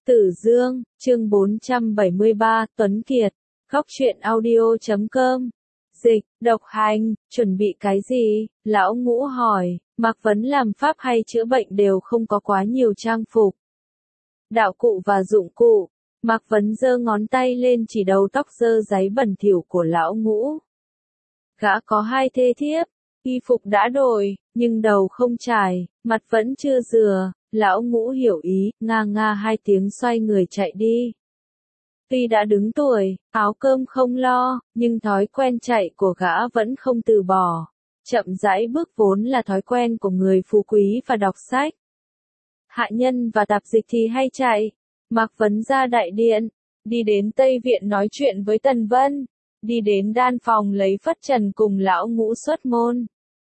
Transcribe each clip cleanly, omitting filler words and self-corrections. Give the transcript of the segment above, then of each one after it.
Tử Dương, chương 473, Tuấn Kiệt, Góc truyện audio.com. Dịch, độc hành, chuẩn bị cái gì? Lão Ngũ hỏi, Mạc Vấn làm pháp hay chữa bệnh đều không có quá nhiều trang phục. Đạo cụ và dụng cụ. Mạc Vấn giơ ngón tay lên chỉ đầu tóc dơ dáy bẩn thỉu của Lão Ngũ. Gã có hai thê thiếp, y phục đã đổi, nhưng đầu không chải, mặt vẫn chưa rửa. Lão Ngũ hiểu ý, nga nga hai tiếng xoay người chạy đi. Tuy đã đứng tuổi, áo cơm không lo, nhưng thói quen chạy của gã vẫn không từ bỏ. Chậm rãi bước vốn là thói quen của người phú quý và đọc sách. Hạ nhân và tạp dịch thì hay chạy. Mạc Vấn ra đại điện, đi đến Tây Viện nói chuyện với Tần Vân, đi đến đan phòng lấy phất trần cùng Lão Ngũ xuất môn.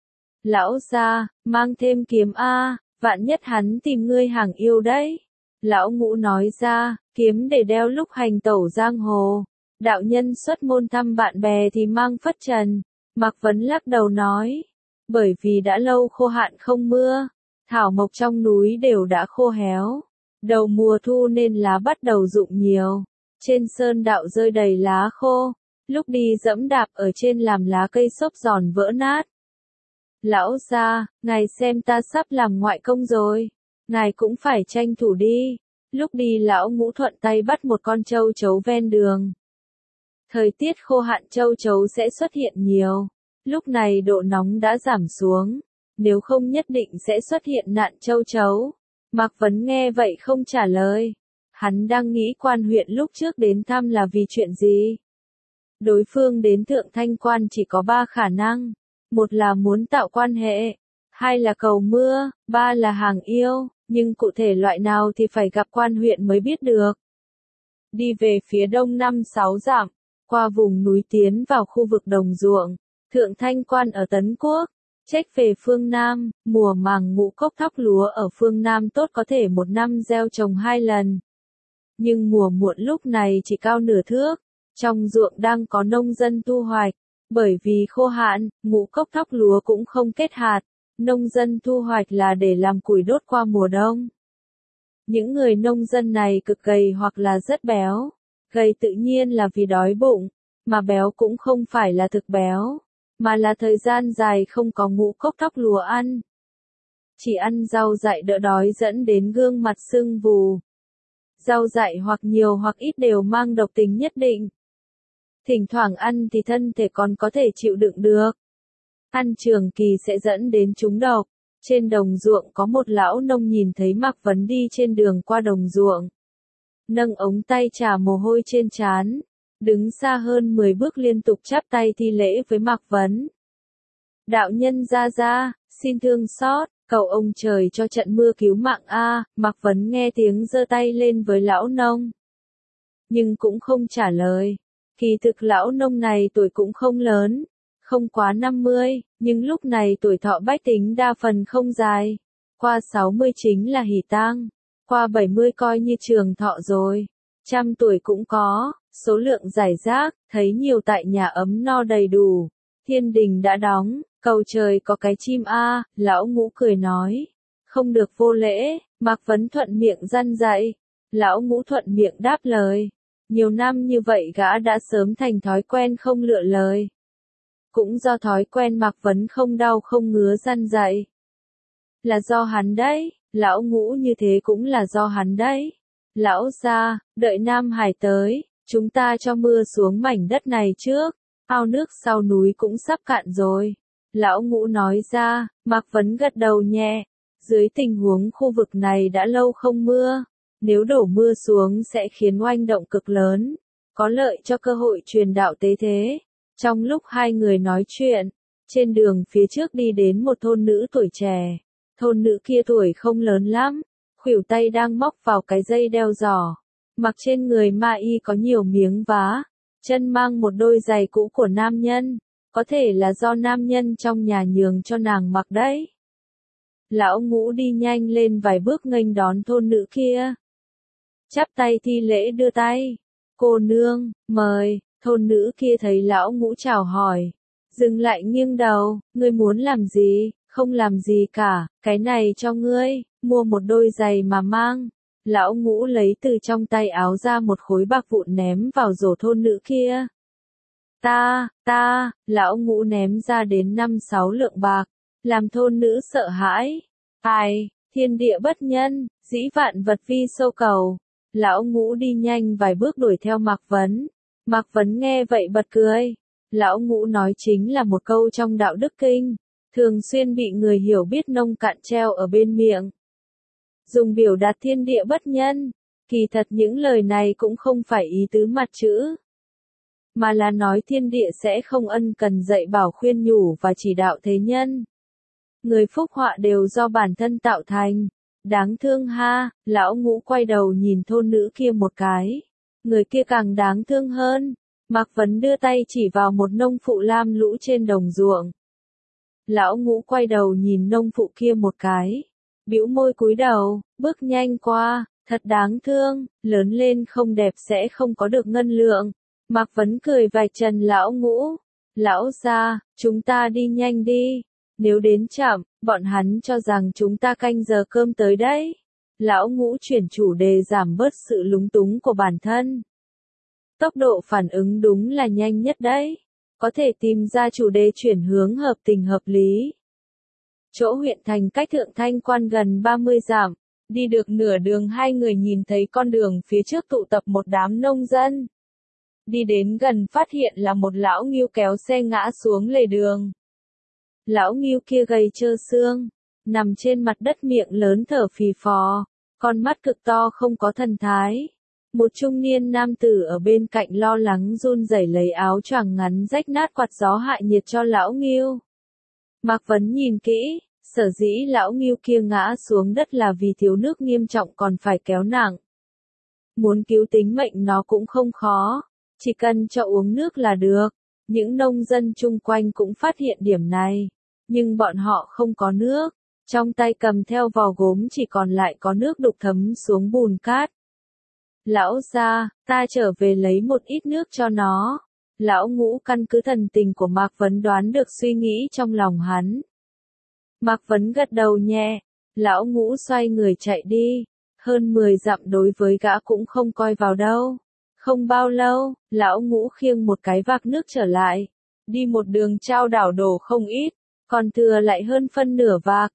Lão gia, mang thêm kiếm a, vạn nhất hắn tìm ngươi hàng yêu đấy. Lão Ngũ nói ra, kiếm để đeo lúc hành tẩu giang hồ. Đạo nhân xuất môn thăm bạn bè thì mang phất trần. Mạc Vấn lắc đầu nói, bởi vì đã lâu khô hạn không mưa, thảo mộc trong núi đều đã khô héo. Đầu mùa thu nên lá bắt đầu rụng nhiều. Trên sơn đạo rơi đầy lá khô. Lúc đi dẫm đạp ở trên làm lá cây xốp giòn vỡ nát. Lão gia, ngài xem ta sắp làm ngoại công rồi. Ngài cũng phải tranh thủ đi. Lúc đi Lão Ngũ thuận tay bắt một con trâu chấu ven đường. Thời tiết khô hạn trâu chấu sẽ xuất hiện nhiều. Lúc này độ nóng đã giảm xuống. Nếu không nhất định sẽ xuất hiện nạn trâu chấu. Mạc Vấn nghe vậy không trả lời. Hắn đang nghĩ quan huyện lúc trước đến thăm là vì chuyện gì? Đối phương đến Thượng Thanh Quan chỉ có 3 khả năng. Một là muốn tạo quan hệ, hai là cầu mưa, ba là hàng yêu, nhưng cụ thể loại nào thì phải gặp quan huyện mới biết được. Đi về phía đông 5-6 dặm, qua vùng núi tiến vào khu vực đồng ruộng, Thượng Thanh Quan ở Tấn Quốc, chếch về phương Nam, mùa màng ngũ cốc thóc lúa ở phương Nam tốt có thể một năm gieo trồng 2 lần. Nhưng mùa muộn lúc này chỉ cao nửa thước, trong ruộng đang có nông dân thu hoạch. Bởi vì khô hạn, ngũ cốc thóc lúa cũng không kết hạt, nông dân thu hoạch là để làm củi đốt qua mùa đông. Những người nông dân này cực gầy hoặc là rất béo. Gầy tự nhiên là vì đói bụng, mà béo cũng không phải là thực béo, mà là thời gian dài không có ngũ cốc thóc lúa ăn. Chỉ ăn rau dại đỡ đói dẫn đến gương mặt sưng vù. Rau dại hoặc nhiều hoặc ít đều mang độc tính nhất định. Thỉnh thoảng ăn thì thân thể còn có thể chịu đựng được. Ăn trường kỳ sẽ dẫn đến trúng độc. Trên đồng ruộng có một lão nông nhìn thấy Mạc Vấn đi trên đường qua đồng ruộng. Nâng ống tay chà mồ hôi trên trán. Đứng xa hơn 10 bước liên tục chắp tay thi lễ với Mạc Vấn. Đạo nhân ra, xin thương xót, cầu ông trời cho trận mưa cứu mạng a. Mạc Vấn nghe tiếng giơ tay lên với lão nông. Nhưng cũng không trả lời. Kỳ thực lão nông này tuổi cũng không lớn, không quá 50, nhưng lúc này tuổi thọ bách tính đa phần không dài. Qua 60 chính là hỷ tang, qua 70 coi như trường thọ rồi. 100 tuổi cũng có, số lượng giải rác, thấy nhiều tại nhà ấm no đầy đủ. Thiên đình đã đóng, cầu trời có cái chim a. Lão Ngũ cười nói. Không được vô lễ, Mạc Vấn thuận miệng răn dạy. Lão Ngũ thuận miệng đáp lời. Nhiều năm như vậy gã đã sớm thành thói quen không lựa lời. Cũng do thói quen Mạc Vấn không đau không ngứa răn dạy. Là do hắn đấy, Lão Ngũ như thế cũng là do hắn đấy. Lão gia, đợi Nam Hải tới, chúng ta cho mưa xuống mảnh đất này trước, ao nước sau núi cũng sắp cạn rồi. Lão Ngũ nói ra, Mạc Vấn gật đầu nhẹ. Dưới tình huống khu vực này đã lâu không mưa. Nếu đổ mưa xuống sẽ khiến oanh động cực lớn, có lợi cho cơ hội truyền đạo tế thế. Trong lúc hai người nói chuyện, trên đường phía trước đi đến một thôn nữ tuổi trẻ. Thôn nữ kia tuổi không lớn lắm, khuỷu tay đang móc vào cái dây đeo giỏ. Mặc trên người ma y có nhiều miếng vá, chân mang một đôi giày cũ của nam nhân, có thể là do nam nhân trong nhà nhường cho nàng mặc đấy. Lão Ngũ đi nhanh lên vài bước nghênh đón thôn nữ kia. Chắp tay thi lễ đưa tay. Cô nương, mời. Thôn nữ kia thấy Lão Ngũ chào hỏi. Dừng lại nghiêng đầu, ngươi muốn làm gì? Không làm gì cả, cái này cho ngươi, mua một đôi giày mà mang. Lão Ngũ lấy từ trong tay áo ra một khối bạc vụn ném vào rổ thôn nữ kia. Lão Ngũ ném ra đến 5-6 lượng bạc, làm thôn nữ sợ hãi. Ai, thiên địa bất nhân, dĩ vạn vật vi sâu cầu. Lão Ngũ đi nhanh vài bước đuổi theo Mạc Vấn. Mạc Vấn nghe vậy bật cười. Lão Ngũ nói chính là một câu trong đạo đức kinh, thường xuyên bị người hiểu biết nông cạn treo ở bên miệng. Dùng biểu đạt thiên địa bất nhân, kỳ thật những lời này cũng không phải ý tứ mặt chữ, mà là nói thiên địa sẽ không ân cần dạy bảo khuyên nhủ và chỉ đạo thế nhân. Người phúc họa đều do bản thân tạo thành. Đáng thương ha, Lão Ngũ quay đầu nhìn thôn nữ kia một cái. Người kia càng đáng thương hơn. Mạc Vấn đưa tay chỉ vào một nông phụ lam lũ trên đồng ruộng. Lão Ngũ quay đầu nhìn nông phụ kia một cái. Bĩu môi cúi đầu, bước nhanh qua, thật đáng thương, lớn lên không đẹp sẽ không có được ngân lượng. Mạc Vấn cười vạch trần Lão Ngũ. Lão gia, chúng ta đi nhanh đi. Nếu đến chậm, bọn hắn cho rằng chúng ta canh giờ cơm tới đấy. Lão Ngũ chuyển chủ đề giảm bớt sự lúng túng của bản thân. Tốc độ phản ứng đúng là nhanh nhất đấy. Có thể tìm ra chủ đề chuyển hướng hợp tình hợp lý. Chỗ huyện thành cách Thượng Thanh Quan gần 30 dặm. Đi được nửa đường hai người nhìn thấy con đường phía trước tụ tập một đám nông dân. Đi đến gần phát hiện là một lão ngưu kéo xe ngã xuống lề đường. Lão ngưu kia gầy trơ xương, nằm trên mặt đất miệng lớn thở phì phò, con mắt cực to không có thần thái. Một trung niên nam tử ở bên cạnh lo lắng run rẩy lấy áo choàng ngắn rách nát quạt gió hại nhiệt cho lão ngưu. Mạc Vấn nhìn kỹ, sở dĩ lão ngưu kia ngã xuống đất là vì thiếu nước nghiêm trọng còn phải kéo nặng. Muốn cứu tính mệnh nó cũng không khó, chỉ cần cho uống nước là được. Những nông dân chung quanh cũng phát hiện điểm này, nhưng bọn họ không có nước, trong tay cầm theo vò gốm chỉ còn lại có nước đục thấm xuống bùn cát. Lão gia, ta trở về lấy một ít nước cho nó. Lão Ngũ căn cứ thần tình của Mạc Vấn đoán được suy nghĩ trong lòng hắn. Mạc Vấn gật đầu nhẹ, Lão Ngũ xoay người chạy đi, hơn 10 dặm đối với gã cũng không coi vào đâu. Không bao lâu, Lão Ngũ khiêng một cái vạc nước trở lại, đi một đường trao đảo đổ không ít, còn thừa lại hơn phân nửa vạc.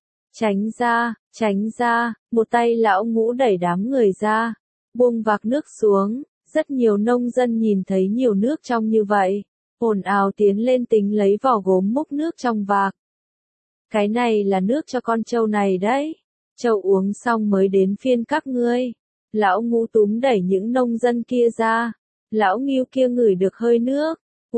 Tránh ra, một tay Lão Ngũ đẩy đám người ra, buông vạc nước xuống. Rất nhiều nông dân nhìn thấy nhiều nước trong như vậy, ồn ào tiến lên tính lấy vỏ gốm múc nước trong vạc. Cái này là nước cho con trâu này đấy, trâu uống xong mới đến phiên các ngươi. Lão Ngũ túm đẩy những nông dân kia ra, lão ngưu kia ngửi được hơi nước,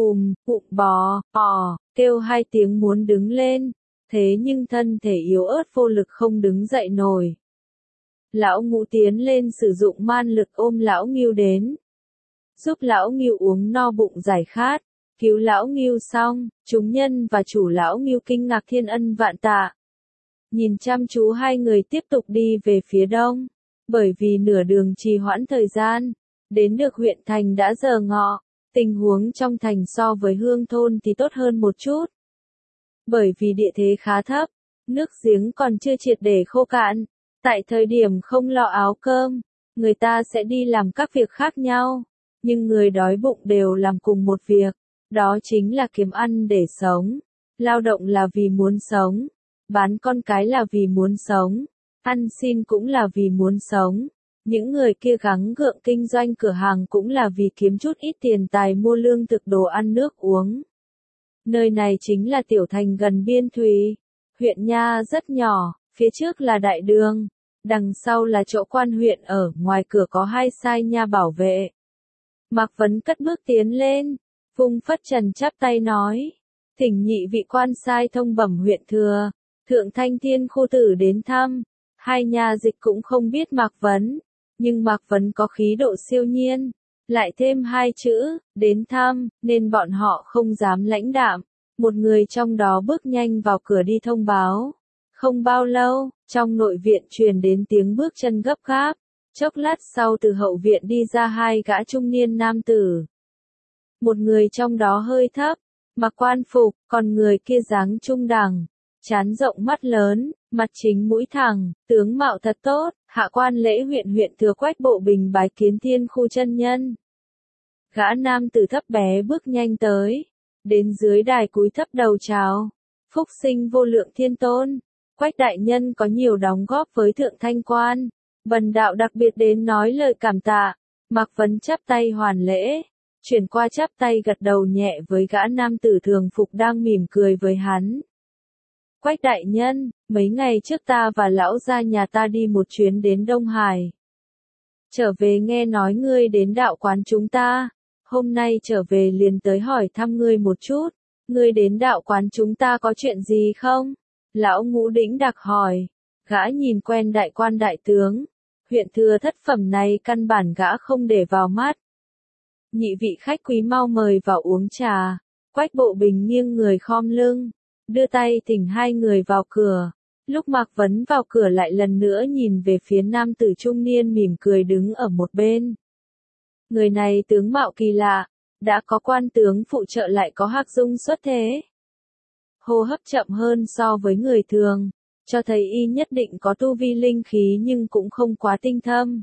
bò, kêu hai tiếng muốn đứng lên, thế nhưng thân thể yếu ớt vô lực không đứng dậy nổi. Lão Ngũ tiến lên sử dụng man lực ôm lão ngưu đến, giúp lão ngưu uống no bụng giải khát, cứu lão ngưu xong, chúng nhân và chủ lão ngưu kinh ngạc thiên ân vạn tạ. Nhìn chăm chú hai người tiếp tục đi về phía đông, bởi vì nửa đường trì hoãn thời gian, đến được huyện thành đã giờ ngọ, tình huống trong thành so với hương thôn thì tốt hơn một chút. Bởi vì địa thế khá thấp, nước giếng còn chưa triệt để khô cạn, tại thời điểm không lo áo cơm, người ta sẽ đi làm các việc khác nhau. Nhưng người đói bụng đều làm cùng một việc, đó chính là kiếm ăn để sống. Lao động là vì muốn sống, bán con cái là vì muốn sống, ăn xin cũng là vì muốn sống. Những người kia gắng gượng kinh doanh cửa hàng cũng là vì kiếm chút ít tiền tài mua lương thực đồ ăn nước uống. Nơi này chính là tiểu thành gần biên thùy. Huyện nha rất nhỏ, phía trước là đại đường, đằng sau là chỗ quan huyện ở, ngoài cửa có 2 sai nha bảo vệ. Mạc Vấn cất bước tiến lên, Phung Phất Trần chắp tay nói, thỉnh nhị vị quan sai thông bẩm huyện thừa, Thượng Thanh Thiên khu tử đến thăm. Hai nha dịch cũng không biết Mạc Vấn, nhưng Mạc Vấn có khí độ siêu nhiên, lại thêm 2 chữ, đến thăm, nên bọn họ không dám lãnh đạm. Một người trong đó bước nhanh vào cửa đi thông báo. Không bao lâu, trong nội viện truyền đến tiếng bước chân gấp gáp. Chốc lát sau từ hậu viện đi ra 2 gã trung niên nam tử. Một người trong đó hơi thấp, mặc quan phục, còn người kia dáng trung đẳng, trán rộng mắt lớn, mặt chính mũi thẳng, tướng mạo thật tốt. Hạ quan lễ huyện thừa Quách Bộ Bình bái kiến Thiên Khu chân nhân. Gã nam tử thấp bé bước nhanh tới, đến dưới đài cúi thấp đầu chào. Phúc sinh vô lượng thiên tôn, Quách đại nhân có nhiều đóng góp với Thượng Thanh Quan, bần đạo đặc biệt đến nói lời cảm tạ. Mạc Vấn chắp tay hoàn lễ, chuyển qua chắp tay gật đầu nhẹ với gã nam tử thường phục đang mỉm cười với hắn. Quách đại nhân, mấy ngày trước ta và lão gia nhà ta đi một chuyến đến Đông Hải. Trở về nghe nói ngươi đến đạo quán chúng ta, hôm nay trở về liền tới hỏi thăm ngươi một chút, ngươi đến đạo quán chúng ta có chuyện gì không? Lão Ngũ đĩnh đạc hỏi, gã nhìn quen đại quan đại tướng, huyện thừa thất phẩm này căn bản gã không để vào mắt. Nhị vị khách quý mau mời vào uống trà. Quách Bộ Bình nghiêng người khom lưng, đưa tay thỉnh hai người vào cửa. Lúc Mạc Vấn vào cửa lại lần nữa nhìn về phía nam tử trung niên mỉm cười đứng ở một bên. Người này tướng mạo kỳ lạ, đã có quan tướng phụ trợ lại có hắc dung xuất thế. Hô hấp chậm hơn so với người thường, cho thấy y nhất định có tu vi linh khí nhưng cũng không quá tinh thâm.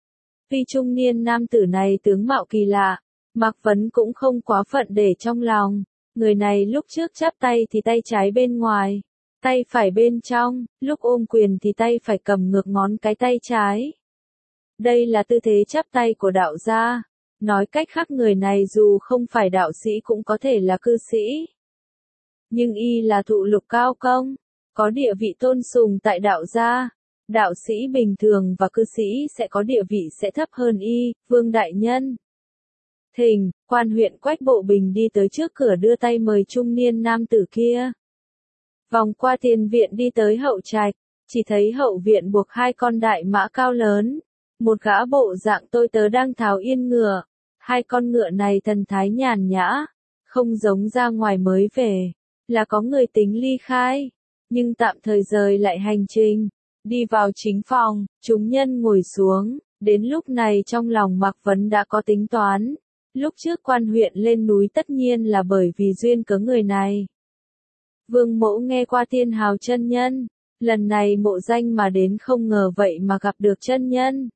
Vì trung niên nam tử này tướng mạo kỳ lạ, Mạc Vấn cũng không quá phận để trong lòng. Người này lúc trước chắp tay thì tay trái bên ngoài, tay phải bên trong, lúc ôm quyền thì tay phải cầm ngược ngón cái tay trái. Đây là tư thế chắp tay của đạo gia. Nói cách khác người này dù không phải đạo sĩ cũng có thể là cư sĩ. Nhưng y là thụ lục cao công, có địa vị tôn sùng tại đạo gia. Đạo sĩ bình thường và cư sĩ sẽ có địa vị sẽ thấp hơn y, Vương đại nhân. Thỉnh, quan huyện Quách Bộ Bình đi tới trước cửa đưa tay mời trung niên nam tử kia. Vòng qua tiền viện đi tới hậu trạch, chỉ thấy hậu viện buộc hai con đại mã cao lớn. Một gã bộ dạng tôi tớ đang tháo yên ngựa. Hai con ngựa này thần thái nhàn nhã, không giống ra ngoài mới về, là có người tính ly khai, nhưng tạm thời rời lại hành trình. Đi vào chính phòng, chúng nhân ngồi xuống, đến lúc này trong lòng Mạc Vấn đã có tính toán. Lúc trước quan huyện lên núi tất nhiên là bởi vì duyên cớ người này. Vương Mỗ nghe qua Thiên Hào chân nhân, lần này mộ danh mà đến không ngờ vậy mà gặp được chân nhân.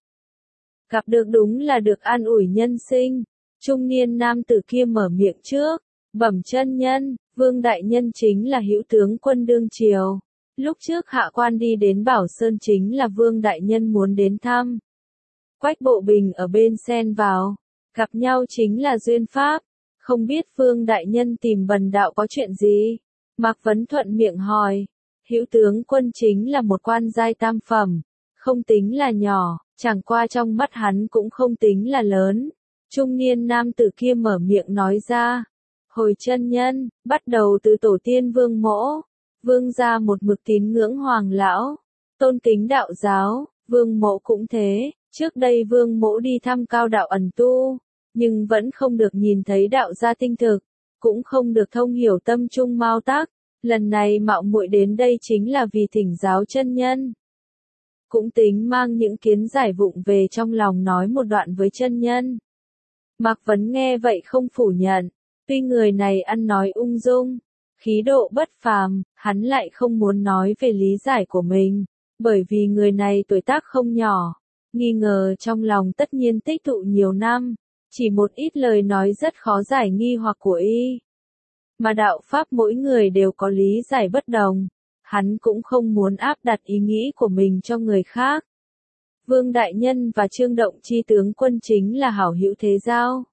Gặp được đúng là được an ủi nhân sinh. Trung niên nam tử kia mở miệng trước, bẩm chân nhân, Vương đại nhân chính là hữu tướng quân đương triều. Lúc trước hạ quan đi đến Bảo Sơn chính là Vương đại nhân muốn đến thăm. Quách Bộ Bình ở bên xen vào, gặp nhau chính là duyên pháp, không biết Vương đại nhân tìm bần đạo có chuyện gì. Mạc Vấn thuận miệng hỏi, hữu tướng quân chính là một quan giai tam phẩm, không tính là nhỏ, chẳng qua trong mắt hắn cũng không tính là lớn. Trung niên nam tử kia mở miệng nói ra, hồi chân nhân, bắt đầu từ tổ tiên Vương Mỗ. Vương gia một mực tín ngưỡng hoàng lão, tôn kính đạo giáo, Vương Mỗ cũng thế. Trước đây Vương Mỗ đi thăm cao đạo ẩn tu, nhưng vẫn không được nhìn thấy đạo gia tinh thực, cũng không được thông hiểu tâm trung mao tác. Lần này mạo muội đến đây chính là vì thỉnh giáo chân nhân. Cũng tính mang những kiến giải vụng về trong lòng nói một đoạn với chân nhân. Mạc Vấn nghe vậy không phủ nhận, tuy người này ăn nói ung dung, khí độ bất phàm, hắn lại không muốn nói về lý giải của mình, bởi vì người này tuổi tác không nhỏ, nghi ngờ trong lòng tất nhiên tích tụ nhiều năm, chỉ một ít lời nói rất khó giải nghi hoặc của y. Mà đạo pháp mỗi người đều có lý giải bất đồng, hắn cũng không muốn áp đặt ý nghĩ của mình cho người khác. Vương đại nhân và Trương Động Chi tướng quân chính là hảo hữu thế giao.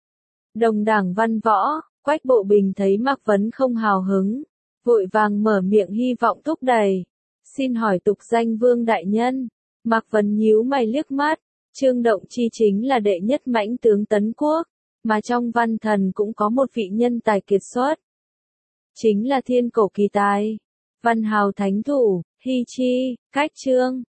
Đồng đảng văn võ, Quách Bộ Bình thấy Mạc Vấn không hào hứng, vội vàng mở miệng hy vọng thúc đẩy. Xin hỏi tục danh Vương đại nhân. Mạc Vấn nhíu mày liếc mắt, Trương Động Chi chính là đệ nhất mãnh tướng Tấn Quốc, mà trong văn thần cũng có một vị nhân tài kiệt xuất. Chính là thiên cổ kỳ tài, văn hào thánh thủ, Hy Chi, Cách Trương.